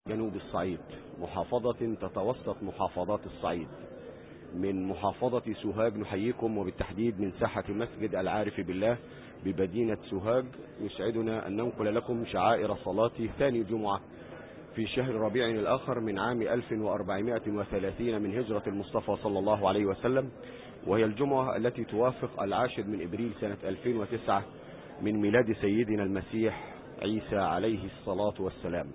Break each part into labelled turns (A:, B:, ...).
A: جنوب الصعيد، محافظة تتوسط محافظات الصعيد. من محافظة سوهاج نحييكم، وبالتحديد من ساحة مسجد العارف بالله بمدينة سوهاج. يسعدنا أن ننقل لكم شعائر صلاة ثاني جمعة في شهر ربيع الآخر من عام 1430 من هجرة المصطفى صلى الله عليه وسلم، وهي الجمعة التي توافق 10 من إبريل سنة 2009 من ميلاد سيدنا المسيح عيسى عليه الصلاة والسلام.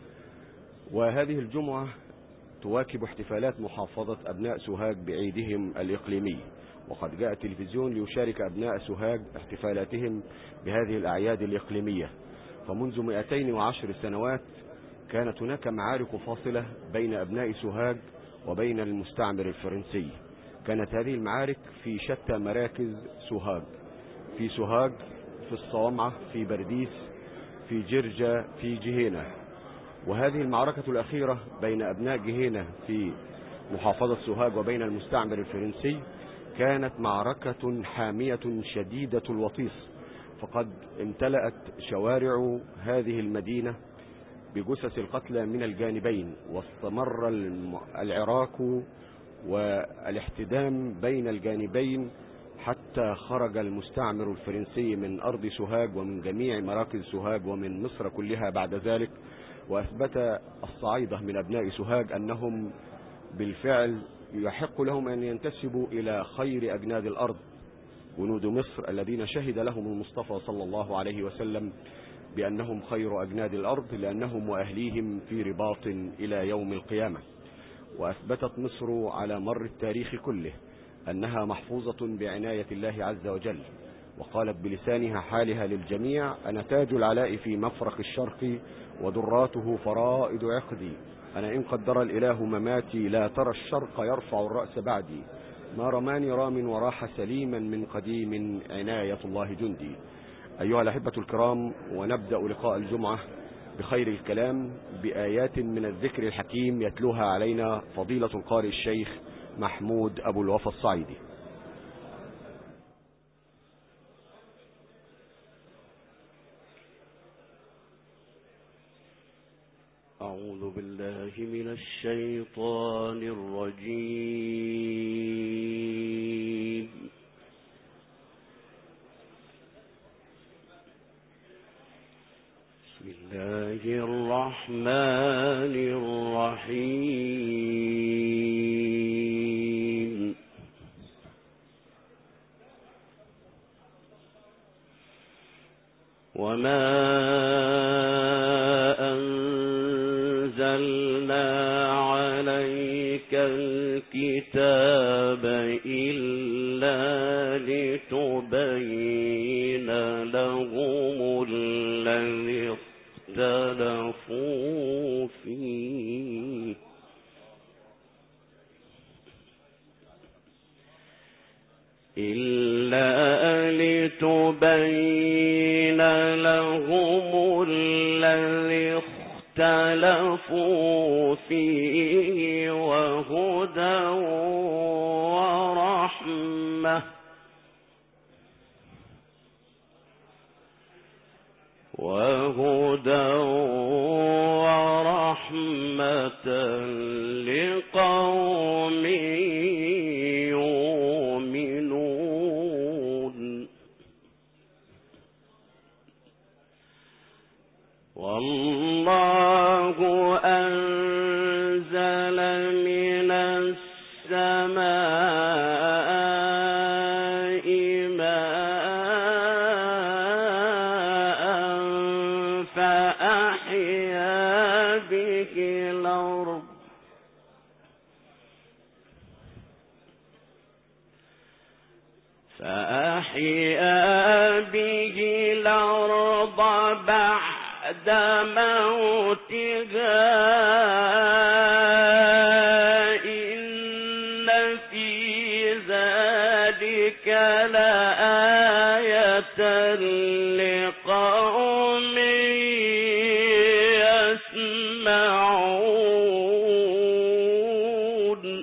A: وهذه الجمعة تواكب احتفالات محافظة أبناء سوهاج بعيدهم الإقليمي، وقد جاء التلفزيون ليشارك أبناء سوهاج احتفالاتهم بهذه الأعياد الإقليمية. فمنذ 210 سنوات كانت هناك معارك فاصلة بين أبناء سوهاج وبين المستعمر الفرنسي. كانت هذه المعارك في شتى مراكز سوهاج، في سوهاج، في الصومعة، في برديس، في جرجة، في جهينة. وهذه المعركة الأخيرة بين أبناء جهينة في محافظة سوهاج وبين المستعمر الفرنسي كانت معركة حامية شديدة الوطيس، فقد امتلأت شوارع هذه المدينة بجثث القتلى من الجانبين، واستمر العراك والاحتدام بين الجانبين حتى خرج المستعمر الفرنسي من أرض سوهاج ومن جميع مراكز سوهاج ومن مصر كلها بعد ذلك. وأثبت الصعايدة من أبناء سوهاج أنهم بالفعل يحق لهم أن ينتسبوا إلى خير أجناد الأرض، جنود مصر الذين شهد لهم المصطفى صلى الله عليه وسلم بأنهم خير أجناد الأرض، لأنهم وأهليهم في رباط إلى يوم القيامة. وأثبتت مصر على مر التاريخ كله أنها محفوظة بعناية الله عز وجل، وقالت بلسانها حالها للجميع: أنا تاج العلاء في مفرق الشرق، ودراته فرائد عقدي. أنا إن قدر الإله مماتي، لا ترى الشرق يرفع الرأس بعدي. ما رماني رام وراح سليما، من قديم عناية الله جندي. أيها الأحبة الكرام، ونبدأ لقاء الجمعة بخير الكلام بآيات من الذكر الحكيم يتلوها علينا فضيلة القارئ الشيخ محمود أبو الوفا الصعيدي.
B: أعوذ بالله من الشيطان الرجيم. بسم الله الرحمن الرحيم. وما أنزلنا عليك الكتاب إلا لتبين لهم الذي اختلفوا فيه اختلفوا فيه وهدى ورحمة لقوم يؤمنون. والله أنزل من السماء ماء فأحيا به الأرض بعد موتها. إن في ذلك لآية لقوم يسمعون.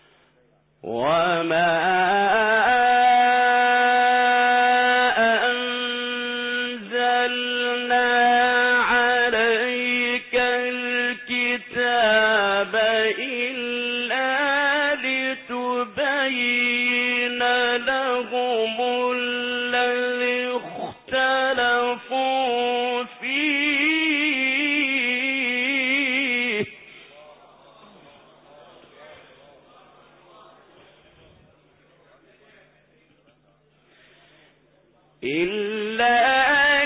B: وما أنزلنا إلا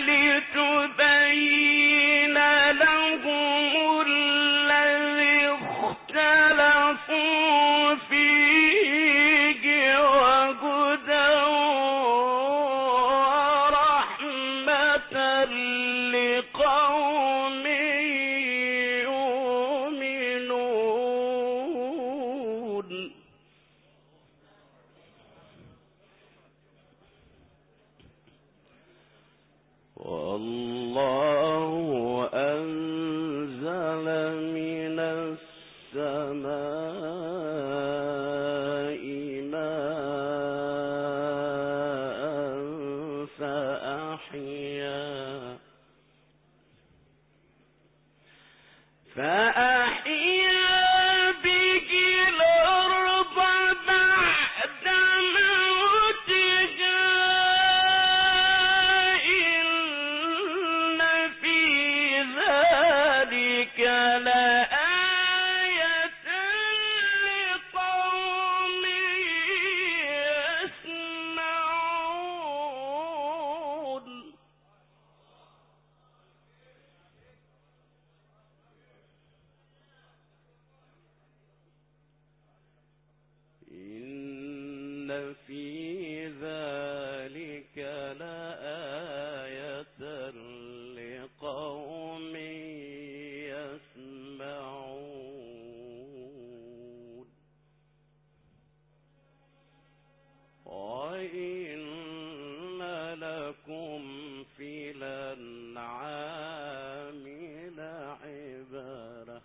B: لتبين لهم الذي اختلفوا فيه وهدى ورحمة لقوم يؤمنون. والله أنزل من السماء ماء فأحيا به الأرض بعد موتها إن في ذلك لآية لقوم يسمعون. إن في ذلك لآية لقوم يسمعون. وإن لكم في الأنعام لعبرة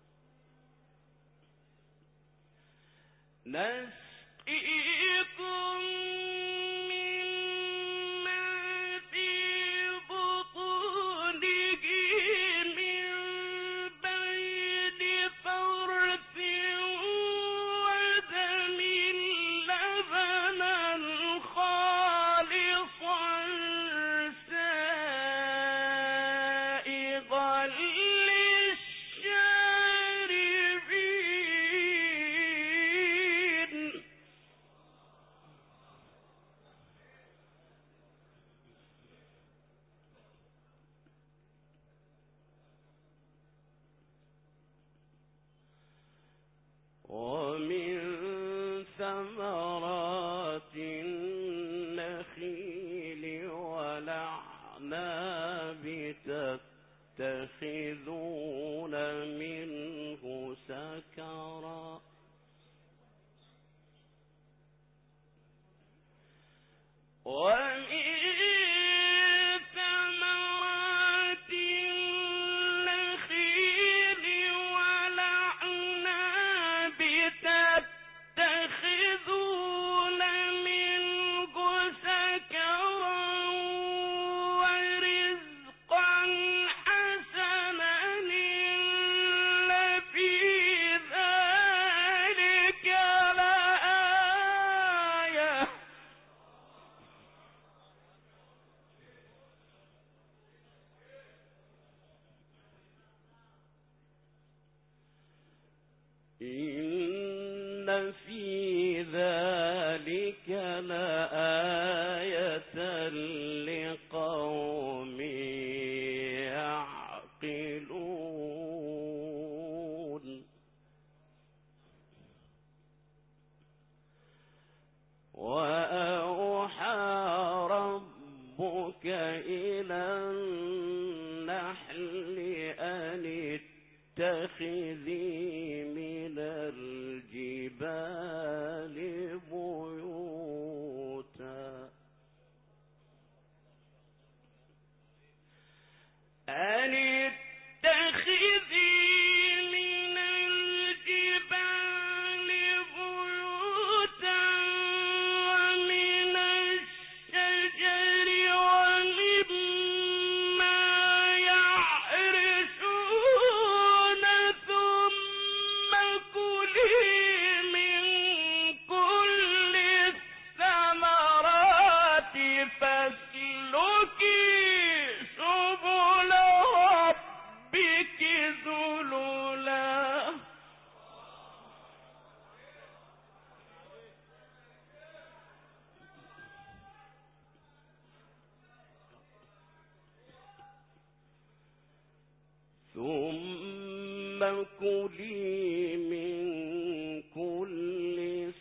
B: نسقيكم مما في بطونه من بين فرث ودم لبنا خالصا سائغا للشاربين. ومن ثمرات النخيل والأعناب تتخذون منه سكرا ومن ثمرات النخيل والأعناب تتخذون منه سكرا ورزقا حسنا إن في ذلك لآية إن في ذلك لآية لقوم يعقلون. وأوحى ربك إلى النحل أن اتخذي من الجبال بيوتا أن اتخذي من الجبال بيوتا ومن الشجر ومما يعرشون ثم كلي من كل الثمرات فاسلكي سبل ربك ذللا
C: كلي من كل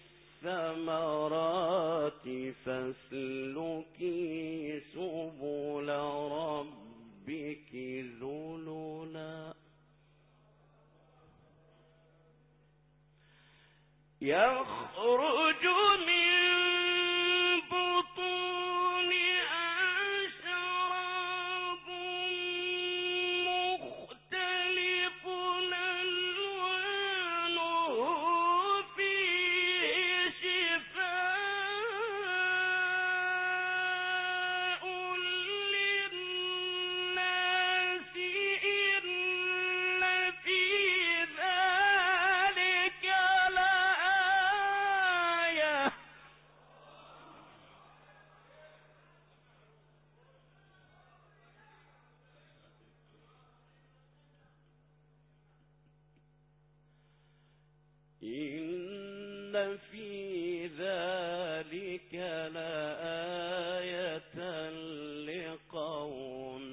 C: الثمرات فاسلكي سبل ربك ذللا يخرج من بطونها شراب مختلف ألوانه فيه شفاء للناس إن في ذلك لآية إن في ذلك لآية لقوم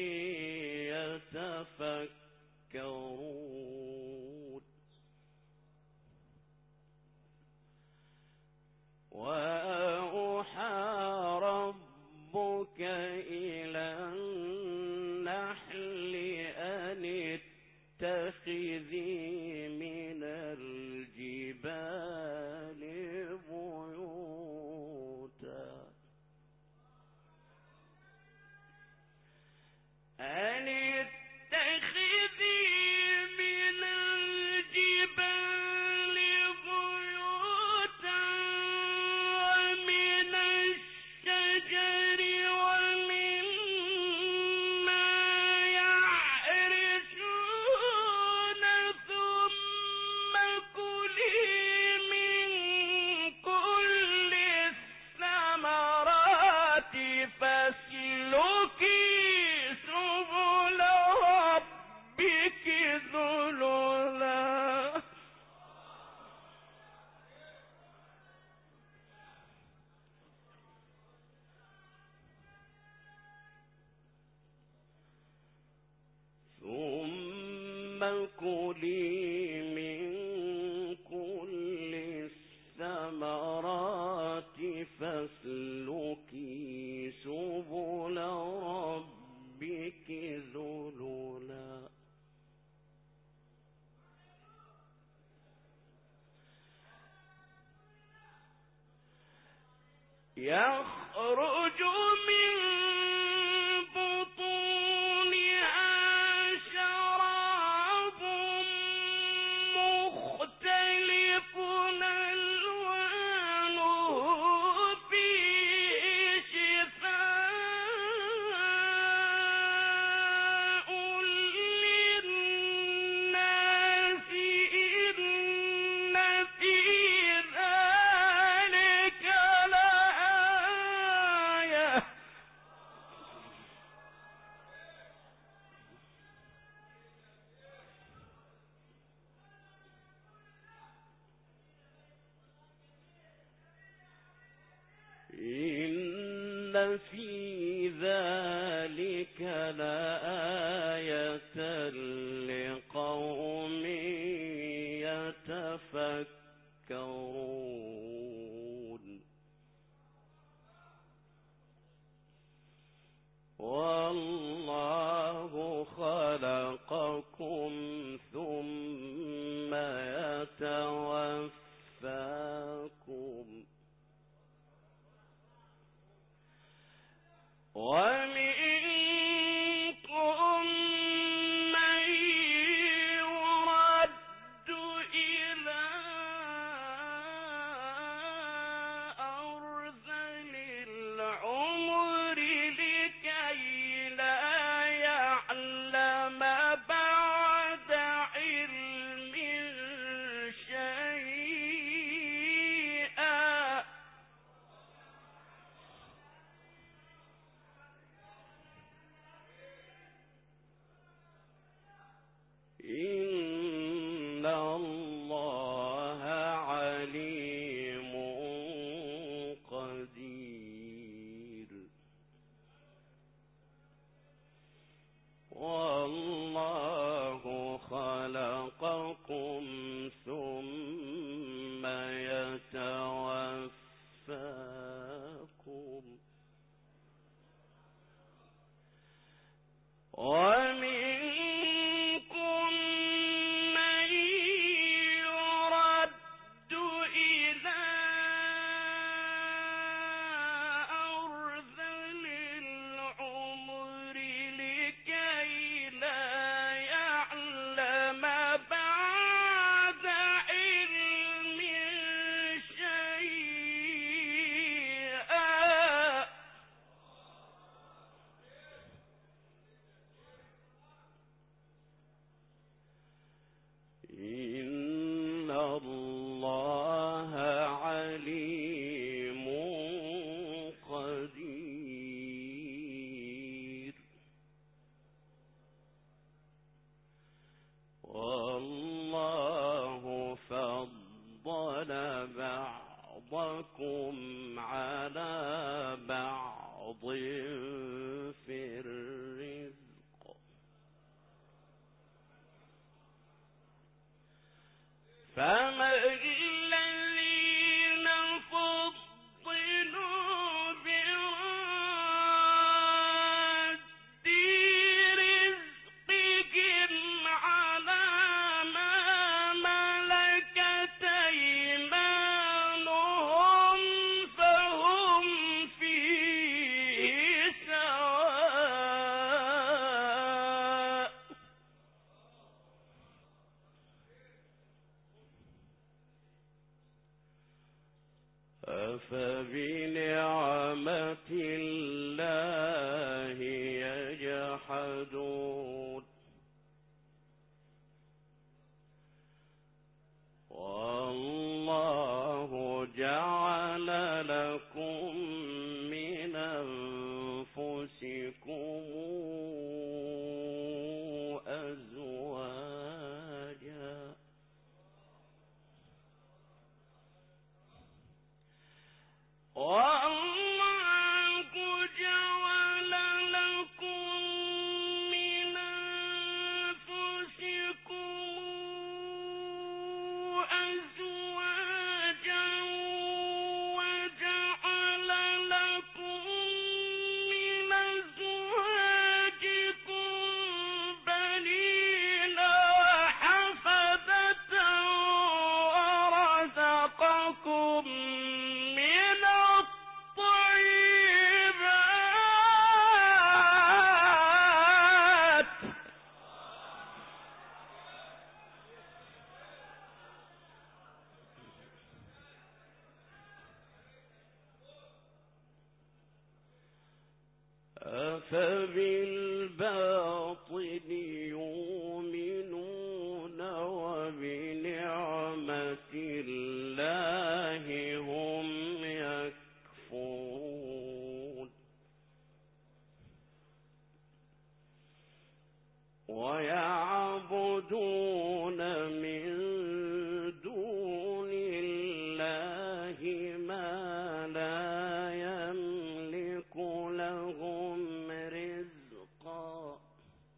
C: يتفكرون وأوحى ربك إلى النحل أن اتخذي من الجبال بيوتا أن اتخذي من الجبال بيوتا ومن الشجر ومما يعرشون ثم كلي من كل الثمرات فاسلكي سبل ربك ذللا ثم كلي من كل الثمرات فاسلكي سبل ربك ذللا يخرج من بطونها شراب مختلف ألوانه فيه شفاء للناس إن في ذلك لآية إن في ذلك لآية لقوم يتفكرون والله خلقكم ثم يتوفاكم ومنكم من يرد إلى أرذل العمر لكي ومنكم من يرد إلى أرذل العمر لكي لا يعلم بعد علم شيئا. إن الله عليم قدير. والله فضل بعضكم على بعض في الرزق، فما الذين فضلوا برد رزقهم على ما ملكت أيمانهم فهم فيه سواء. أفبنعمة الله يجحدون والله جعل لكم من أنفسكم أزواجا والله جعل لكم من أنفسكم أزواجا وجعل لكم من أزواجكم بنين وحفدة ورزقكم من الطيبات. أفبالباطل يؤمنون وبنعمة الله هم يكفرون ويعبدون من دون الله ما لا يملك لهم رزقا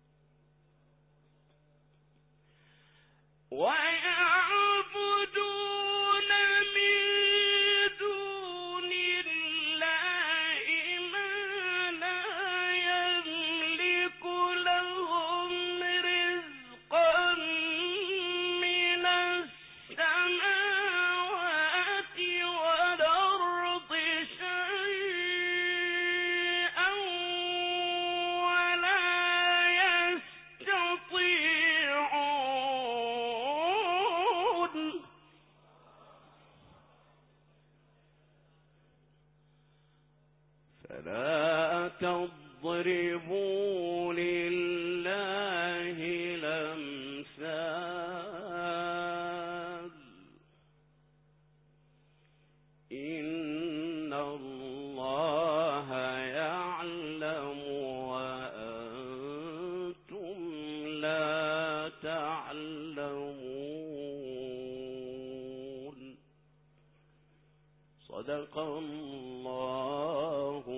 C: ويعبدون من دون الله ما لا يملك لهم رزقا من السماوات والأرض شيئا ولا يستطيعون. فلا تضربوا لله الأمثال إن الله يعلم وأنتم لا تعلمون. صدق الله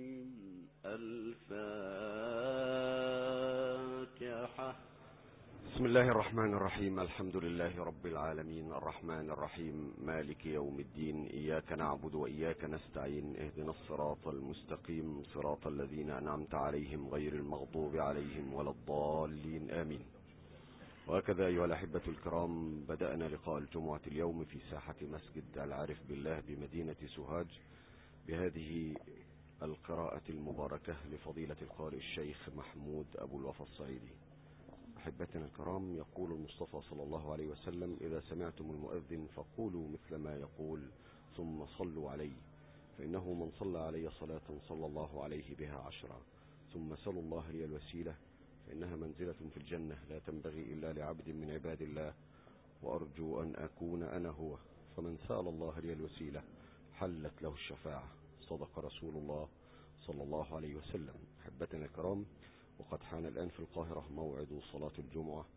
C: العظيم. الفاتحة.
A: بسم الله الرحمن الرحيم. الحمد لله رب العالمين، الرحمن الرحيم، مالك يوم الدين. إياك نعبد وإياك نستعين. اهدنا الصراط المستقيم، صراط الذين أنعمت عليهم غير المغضوب عليهم ولا الضالين، آمين. وهكذا أيها الأحبة الكرام، بدأنا لقاء الجمعة اليوم في ساحة مسجد العارف بالله بمدينة سوهاج بهذه القراءة المباركة لفضيلة القارئ الشيخ محمود أبو الوفا الصعيدي. أحبتنا الكرام، يقول المصطفى صلى الله عليه وسلم: إذا سمعتم المؤذن فقولوا مثل ما يقول ثم صلوا عليه، فإنه من صلى علي صلاة صلى الله عليه بها 10، ثم سلوا الله لي الوسيلة فإنها منزلة في الجنة لا تنبغي إلا لعبد من عباد الله، وأرجو أن أكون أنا هو، فمن سأل الله لي الوسيلة حلت له الشفاعة. صدق رسول الله صلى الله عليه وسلم. أحبتنا الكرام، وقد حان الآن في القاهرة موعد صلاة الجمعة،